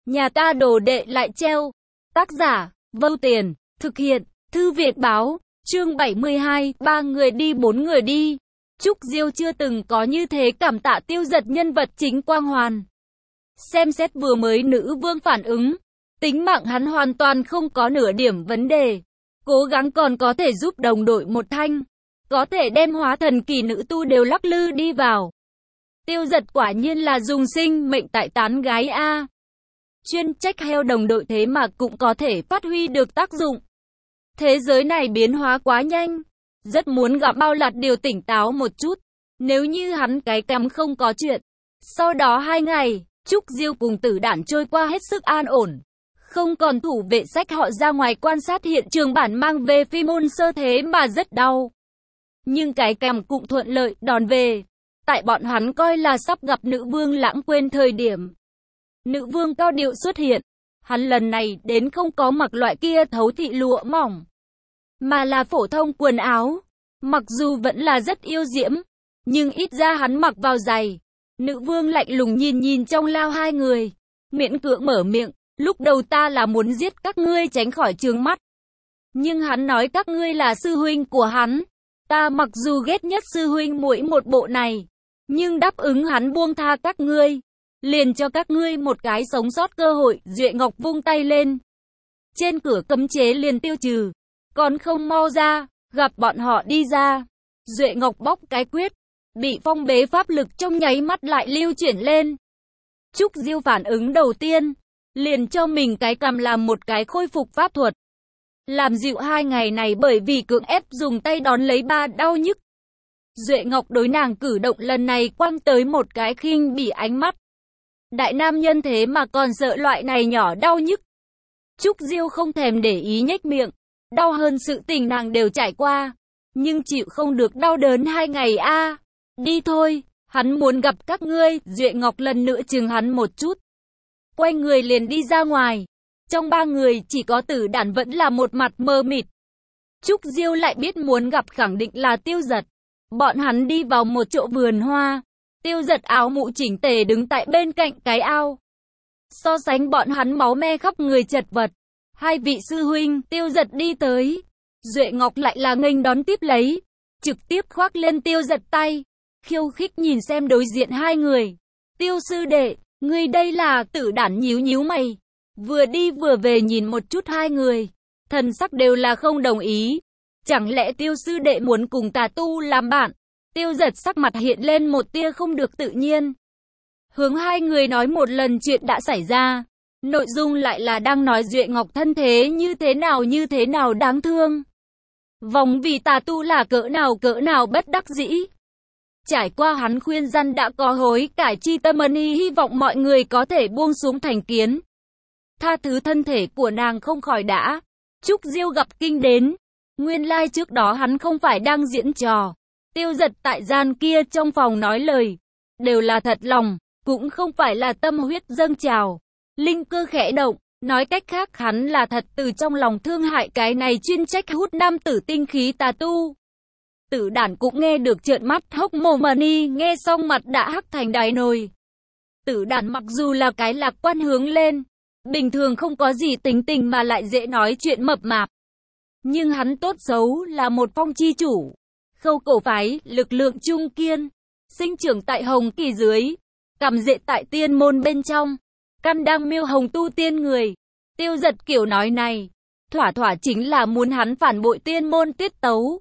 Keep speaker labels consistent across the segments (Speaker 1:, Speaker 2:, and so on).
Speaker 1: Nhà ta đồ đệ lại treo. Tác giả, Vâu Tiền, thực hiện, Thư Viện Báo, chương 72, 3 người đi 4 người đi. Trúc Diêu chưa từng có như thế cảm tạ Tiêu Dật nhân vật chính quang hoàn. Xem xét vừa mới nữ vương phản ứng, tính mạng hắn hoàn toàn không có nửa điểm vấn đề. Cố gắng còn có thể giúp đồng đội một thanh, có thể đem hóa thần kỳ nữ tu đều lắc lư đi vào. Tiêu Dật quả nhiên là dùng sinh mệnh tại tán gái A. Chuyên trách heo đồng đội thế mà cũng có thể phát huy được tác dụng. Thế giới này biến hóa quá nhanh, rất muốn gặp Bao Lạt điều tỉnh táo một chút. Nếu như hắn cái cắm không có chuyện. Sau đó 2 ngày, Trúc Diêu cùng Tử Đản trôi qua hết sức an ổn. Không còn thủ vệ sách họ ra ngoài quan sát hiện trường bản mang về phi môn sơ thế mà rất đau. Nhưng cái cằm cũng thuận lợi đòn về. Tại bọn hắn coi là sắp gặp nữ vương lãng quên thời điểm. Nữ vương cao điệu xuất hiện. Hắn lần này đến không có mặc loại kia thấu thị lụa mỏng, mà là phổ thông quần áo. Mặc dù vẫn là rất yêu diễm, nhưng ít ra hắn mặc vào giày. Nữ vương lạnh lùng nhìn trong lao 2 người, miễn cưỡng mở miệng. Lúc đầu ta là muốn giết các ngươi tránh khỏi chướng mắt. Nhưng hắn nói các ngươi là sư huynh của hắn. Ta mặc dù ghét nhất sư huynh muội một bộ này, nhưng đáp ứng hắn buông tha các ngươi, liền cho các ngươi một cái sống sót cơ hội. Duệ Ngọc vung tay lên. Trên cửa cấm chế liền tiêu trừ. Còn không mau ra, gặp bọn họ đi ra. Duệ Ngọc bóc cái quyết. Bị phong bế pháp lực trong nháy mắt lại lưu chuyển lên. Trúc Diêu phản ứng đầu tiên, liền cho mình cái cằm làm một cái khôi phục pháp thuật. Làm dịu 2 ngày này bởi vì cưỡng ép dùng tay đón lấy ba đau nhức. Duệ Ngọc đối nàng cử động lần này quăng tới một cái khinh bỉ ánh mắt. Đại nam nhân thế mà còn sợ loại này nhỏ đau nhức. Trúc Diêu không thèm để ý nhếch miệng. Đau hơn sự tình nàng đều trải qua. Nhưng chịu không được đau đớn 2 ngày a. Đi thôi, hắn muốn gặp các ngươi. Duệ Ngọc lần nữa chừng hắn một chút. Quay người liền đi ra ngoài. Trong 3 người chỉ có Tử Đản vẫn là một mặt mờ mịt. Trúc Diêu lại biết muốn gặp khẳng định là Tiêu Dật. Bọn hắn đi vào một chỗ vườn hoa. Tiêu Dật áo mũ chỉnh tề đứng tại bên cạnh cái ao. So sánh bọn hắn máu me khắp người chật vật. 2 vị sư huynh. Tiêu Dật đi tới. Duệ Ngọc lại là nghênh đón tiếp lấy. Trực tiếp khoác lên Tiêu Dật tay. Khiêu khích nhìn xem đối diện 2 người. Tiêu sư đệ, ngươi đây là? Tử Đản nhíu mày. Vừa đi vừa về nhìn một chút 2 người. Thần sắc đều là không đồng ý. Chẳng lẽ Tiêu sư đệ muốn cùng tà tu làm bạn? Tiêu Dật sắc mặt hiện lên một tia không được tự nhiên. Hướng 2 người nói một lần chuyện đã xảy ra. Nội dung lại là đang nói Duệ Ngọc thân thế như thế nào đáng thương. Vòng vì tà tu là cỡ nào bất đắc dĩ. Trải qua hắn khuyên răn đã có hối cải chi tâm y, hy vọng mọi người có thể buông xuống thành kiến. Tha thứ thân thể của nàng không khỏi đã. Trúc Diêu gặp kinh đến. Nguyên lai trước đó hắn không phải đang diễn trò. Tiêu Dật tại gian kia trong phòng nói lời. Đều là thật lòng, cũng không phải là tâm huyết dâng trào. Linh cơ khẽ động, nói cách khác hắn là thật từ trong lòng thương hại cái này chuyên trách hút nam tử tinh khí tà tu. Tử Đản cũng nghe được trợn mắt hốc mồm, nghe xong mặt đã hắc thành đáy nồi. Tử Đản mặc dù là cái lạc quan hướng lên, bình thường không có gì tính tình mà lại dễ nói chuyện mập mạp. Nhưng hắn tốt xấu là một phong chi chủ. Khâu cổ phái, lực lượng trung kiên, sinh trưởng tại Hồng Kỳ dưới, cằm rễ tại tiên môn bên trong, căn đang miêu hồng tu tiên người. Tiêu Dật kiểu nói này, thỏa chính là muốn hắn phản bội tiên môn tiết tấu.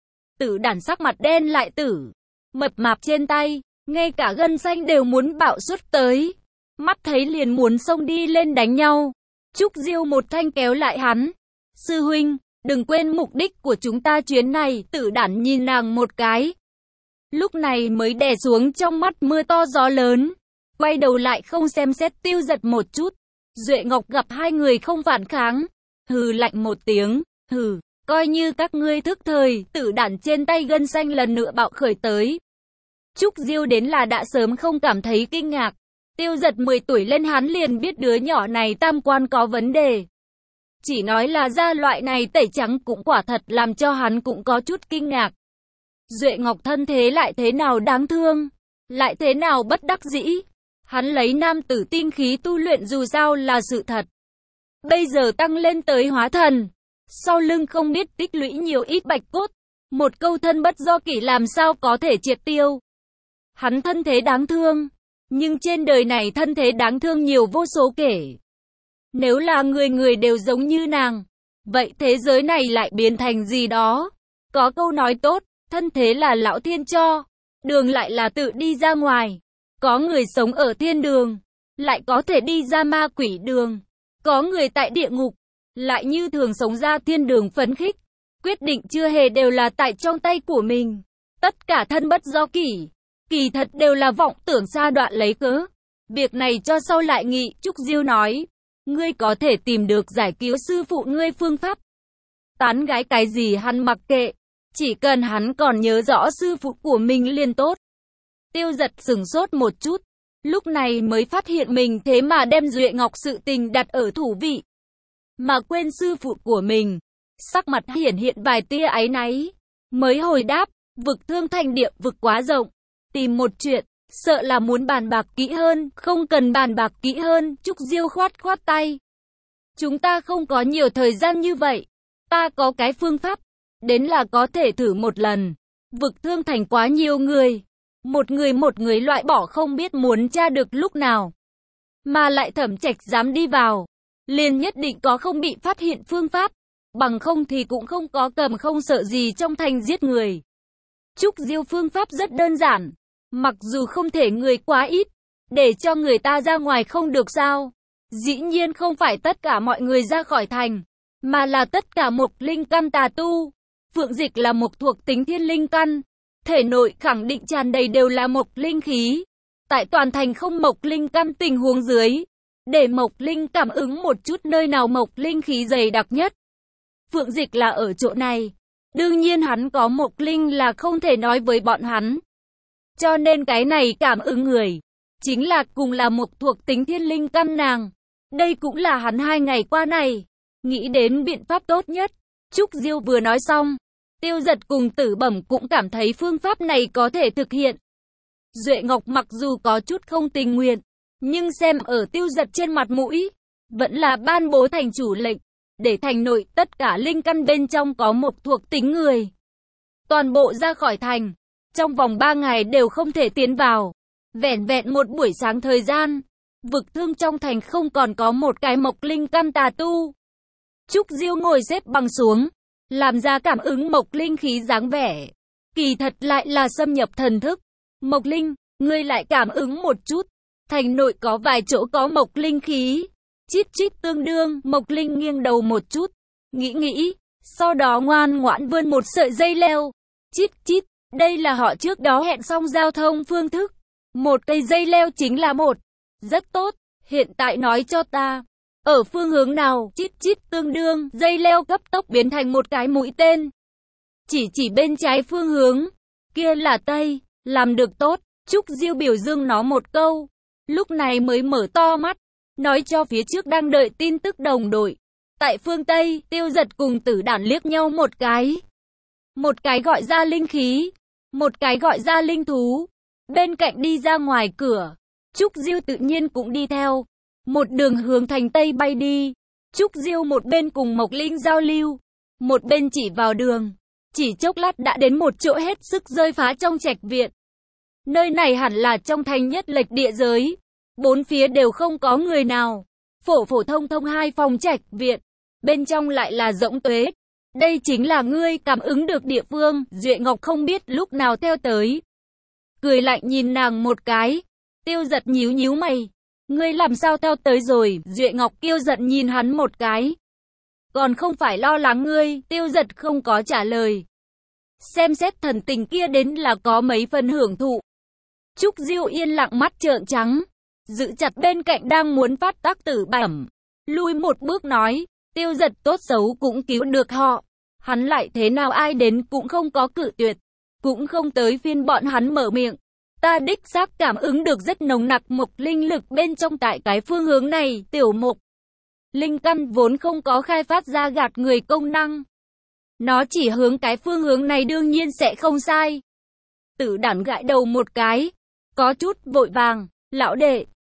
Speaker 1: Tử Đản sắc mặt đen lại tử, mập mạp trên tay, ngay cả gân xanh đều muốn bạo xuất tới. Mắt thấy liền muốn xông đi lên đánh nhau. Trúc Diêu một thanh kéo lại hắn. Sư huynh, đừng quên mục đích của chúng ta chuyến này. Tử Đản nhìn nàng một cái. Lúc này mới đè xuống trong mắt mưa to gió lớn. Quay đầu lại không xem xét Tiêu Dật một chút. Duệ Ngọc gặp 2 người không phản kháng. Hừ lạnh một tiếng. Hừ, coi như các ngươi thức thời. Tử Đản trên tay gân xanh lần nữa bạo khởi tới. Trúc Diêu đến là đã sớm không cảm thấy kinh ngạc. Tiêu Dật 10 tuổi lên hắn liền biết đứa nhỏ này tam quan có vấn đề. Chỉ nói là ra loại này tẩy trắng cũng quả thật làm cho hắn cũng có chút kinh ngạc. Duệ Ngọc thân thế lại thế nào đáng thương, lại thế nào bất đắc dĩ. Hắn lấy nam tử tinh khí tu luyện dù sao là sự thật. Bây giờ tăng lên tới hóa thần. Sau lưng không biết tích lũy nhiều ít bạch cốt. Một câu thân bất do kỷ làm sao có thể triệt tiêu. Hắn thân thế đáng thương. Nhưng trên đời này thân thế đáng thương nhiều vô số kể. Nếu là người người đều giống như nàng, vậy thế giới này lại biến thành gì đó. Có câu nói tốt, thân thế là lão thiên cho, đường lại là tự đi ra ngoài. Có người sống ở thiên đường, lại có thể đi ra ma quỷ đường. Có người tại địa ngục, lại như thường sống ra thiên đường phấn khích. Quyết định chưa hề đều là tại trong tay của mình. Tất cả thân bất do kỷ, kỳ thật đều là vọng tưởng sa đoạn lấy cớ. Việc này cho sau lại nghị. Trúc Diêu nói, ngươi có thể tìm được giải cứu sư phụ ngươi phương pháp. Tán gái cái gì hắn mặc kệ, chỉ cần hắn còn nhớ rõ sư phụ của mình liền tốt. Tiêu Giật sửng sốt một chút, lúc này mới phát hiện mình thế mà đem Duệ Ngọc sự tình đặt ở thủ vị, mà quên sư phụ của mình. Sắc mặt hiển hiện vài tia áy náy, mới hồi đáp, vực thương thành địa vực quá rộng, tìm một chuyện, sợ là muốn bàn bạc kỹ hơn. Không cần bàn bạc kỹ hơn. Trúc Diêu khoát khoát tay. Chúng ta không có nhiều thời gian như vậy. Ta có cái phương pháp, đến là có thể thử một lần. Vực thương thành quá nhiều người, một người loại bỏ không biết muốn tra được lúc nào. Mà lại Thẩm Trạch dám đi vào, liền nhất định có không bị phát hiện phương pháp. Bằng không thì cũng không có cầm không sợ gì trong thành giết người. Trúc Diêu phương pháp rất đơn giản. Mặc dù không thể người quá ít, để cho người ta ra ngoài không được sao. Dĩ nhiên không phải tất cả mọi người ra khỏi thành, mà là tất cả mộc linh căn tà tu. Phượng Dịch là mộc thuộc tính thiên linh căn, thể nội khẳng định tràn đầy đều là mộc linh khí. Tại toàn thành không mộc linh căn tình huống dưới, để mộc linh cảm ứng một chút nơi nào mộc linh khí dày đặc nhất. Phượng Dịch là ở chỗ này. Đương nhiên hắn có mộc linh là không thể nói với bọn hắn. Cho nên cái này cảm ứng người, chính là cùng là mộc thuộc tính thiên linh căn nàng. Đây cũng là hắn 2 ngày qua này nghĩ đến biện pháp tốt nhất. Trúc Diêu vừa nói xong, Tiêu Giật cùng Tử Bẩm cũng cảm thấy phương pháp này có thể thực hiện. Duệ Ngọc mặc dù có chút không tình nguyện, nhưng xem ở Tiêu Giật trên mặt mũi, vẫn là ban bố thành chủ lệnh, để thành nội tất cả linh căn bên trong có mộc thuộc tính người toàn bộ ra khỏi thành. Trong vòng 3 ngày đều không thể tiến vào. Vẻn vẹn một buổi sáng thời gian, vực thương trong thành không còn có một cái mộc linh căn tà tu. Trúc Diêu ngồi xếp bằng xuống, làm ra cảm ứng mộc linh khí dáng vẻ. Kỳ thật lại là xâm nhập thần thức. Mộc linh, ngươi lại cảm ứng một chút. Thành nội có vài chỗ có mộc linh khí. Chít chít tương đương. Mộc linh nghiêng đầu một chút, nghĩ, sau đó ngoan ngoãn vươn một sợi dây leo. Chít chít. Đây là họ trước đó hẹn xong giao thông phương thức. Một cây dây leo chính là một. Rất tốt, hiện tại nói cho ta, ở phương hướng nào? Chít chít tương đương. Dây leo cấp tốc biến thành một cái mũi tên. Chỉ bên trái phương hướng. Kia là Tây. Làm được tốt. Trúc Diêu biểu dương nó một câu. Lúc này mới mở to mắt, nói cho phía trước đang đợi tin tức đồng đội. Tại phương Tây, Tiêu Giật cùng Tử Đản liếc nhau một cái. Một cái gọi ra linh khí, một cái gọi ra linh thú. Bên cạnh đi ra ngoài cửa, Trúc Diêu tự nhiên cũng đi theo. Một đường hướng thành Tây bay đi. Trúc Diêu một bên cùng Mộc Linh giao lưu, một bên chỉ vào đường. Chỉ chốc lát đã đến một chỗ hết sức rơi phá trong trạch viện. Nơi này hẳn là trong thành nhất lệch địa giới. Bốn phía đều không có người nào. Phổ thông 2 phòng trạch viện. Bên trong lại là rỗng tuế. Đây chính là ngươi cảm ứng được địa phương. Duệ Ngọc không biết lúc nào theo tới, cười lạnh nhìn nàng một cái. Tiêu Giật nhíu mày. Ngươi làm sao theo tới rồi? Duệ Ngọc kiêu giận nhìn hắn một cái. Còn không phải lo lắng ngươi. Tiêu Giật không có trả lời. Xem xét thần tình kia đến là có mấy phần hưởng thụ. Trúc Diêu yên lặng mắt trợn trắng, giữ chặt bên cạnh đang muốn phát tác Tử Bẩm. Lui một bước nói, Tiêu Giật tốt xấu cũng cứu được họ. Hắn lại thế nào ai đến cũng không có cự tuyệt. Cũng không tới phiên bọn hắn mở miệng. Ta đích xác cảm ứng được rất nồng nặc mộc linh lực bên trong tại cái phương hướng này. Tiểu mộc linh căn vốn không có khai phát ra gạt người công năng. Nó chỉ hướng cái phương hướng này đương nhiên sẽ không sai. Tử Đản gãi đầu một cái, có chút vội vàng. Lão đệ,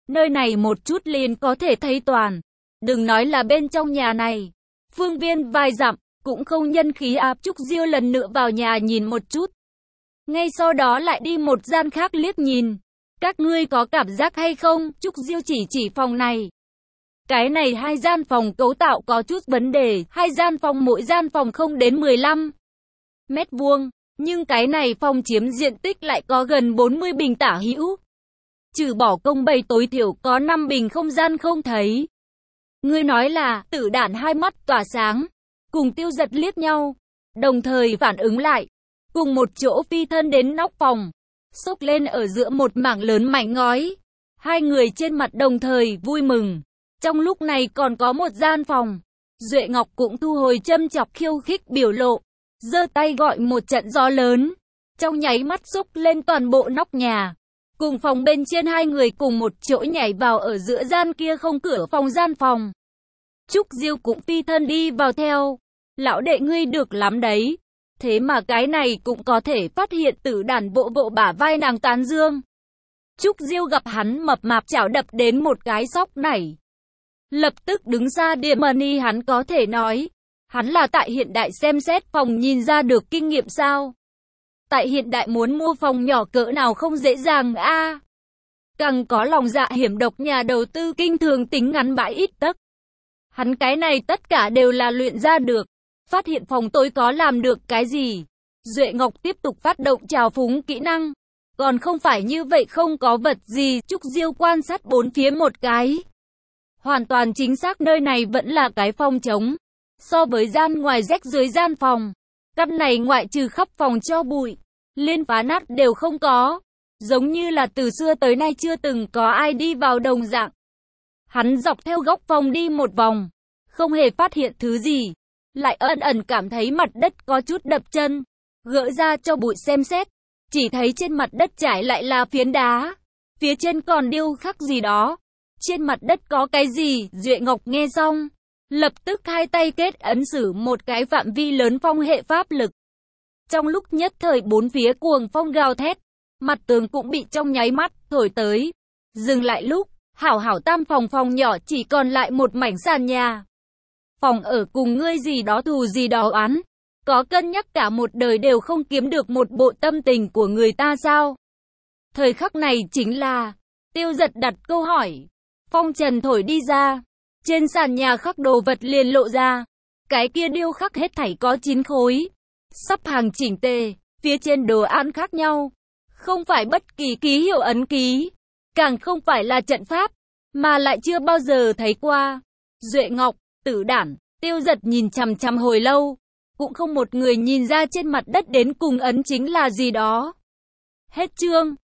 Speaker 1: Nơi này một chút liền có thể thấy toàn. Đừng nói là bên trong nhà này. Phương viên vài dặm, cũng không nhân khí áp. Trúc Diêu lần nữa vào nhà nhìn một chút. Ngay sau đó lại đi một gian khác liếc nhìn. Các ngươi có cảm giác hay không? Trúc Diêu chỉ phòng này. Cái này 2 gian phòng cấu tạo có chút vấn đề. 2 gian phòng mỗi gian phòng không đến 15 mét vuông. Nhưng cái này phòng chiếm diện tích lại có gần 40 bình tả hữu. Trừ bỏ công bày tối thiểu có 5 bình không gian không thấy. Ngươi nói là, Tử Đản hai mắt tỏa sáng. Cùng Tiêu Giật liếc nhau. Đồng thời phản ứng lại. Cùng một chỗ phi thân đến nóc phòng. Xốc lên ở giữa một mảng lớn mảnh ngói. Hai người trên mặt đồng thời vui mừng. Trong lúc này còn có một gian phòng. Duệ Ngọc cũng thu hồi châm chọc khiêu khích biểu lộ. Giơ tay gọi một trận gió lớn. Trong nháy mắt xúc lên toàn bộ nóc nhà. Cùng phòng bên trên hai người cùng một chỗ nhảy vào ở giữa gian kia không cửa phòng gian phòng. Trúc Diêu cũng phi thân đi vào theo. Lão đệ ngươi được lắm đấy. Thế mà cái này cũng có thể phát hiện Tử Đản vỗ vỗ bả vai nàng tán dương. Trúc Diêu gặp hắn mập mạp chảo đập đến một cái sóc nảy. Lập tức đứng ra điểm money hắn có thể nói. Hắn là tại hiện đại xem xét phòng nhìn ra được kinh nghiệm sao. Tại hiện đại muốn mua phòng nhỏ cỡ nào không dễ dàng a. Càng có lòng dạ hiểm độc nhà đầu tư kinh thường tính ngắn bãi ít tấc. Hắn cái này tất cả đều là luyện ra được. Phát hiện phòng tôi có làm được cái gì. Duệ Ngọc tiếp tục phát động trào phúng kỹ năng. Còn không phải như vậy không có vật gì. Trúc Diêu quan sát bốn phía một cái. Hoàn toàn chính xác nơi này vẫn là cái phòng trống. So với gian ngoài rách dưới gian phòng. Căn này ngoại trừ khắp phòng cho bụi. Liên phá nát đều không có. Giống như là từ xưa tới nay chưa từng có ai đi vào đồng dạng. Hắn dọc theo góc phòng đi một vòng. Không hề phát hiện thứ gì. Lại ẩn ẩn cảm thấy mặt đất có chút đập chân. Gỡ ra cho bụi xem xét. Chỉ thấy trên mặt đất trải lại là phiến đá. Phía trên còn điêu khắc gì đó. Trên mặt đất có cái gì? Duệ Ngọc nghe xong. Lập tức hai tay kết ấn sử một cái phạm vi lớn phong hệ pháp lực. Trong lúc nhất thời bốn phía cuồng phong gào thét. Mặt tường cũng bị trong nháy mắt thổi tới. Dừng lại lúc. Hảo tam phòng nhỏ chỉ còn lại một mảnh sàn nhà. Phòng ở cùng ngươi gì đó thù gì đó oán. Có cân nhắc cả một đời đều không kiếm được một bộ tâm tình của người ta sao? Thời khắc này chính là Tiêu Giật đặt câu hỏi. Phong trần thổi đi ra. Trên sàn nhà khắc đồ vật liền lộ ra. Cái kia điêu khắc hết thảy có 9 khối. Sắp hàng chỉnh tề. Phía trên đồ án khác nhau. Không phải bất kỳ ký hiệu ấn ký. Càng không phải là trận pháp. Mà lại chưa bao giờ thấy qua. Duệ Ngọc, Tử Đản, Tiêu Giật nhìn chằm chằm hồi lâu. Cũng không một người nhìn ra trên mặt đất đến cùng ấn chính là gì đó. Hết chương.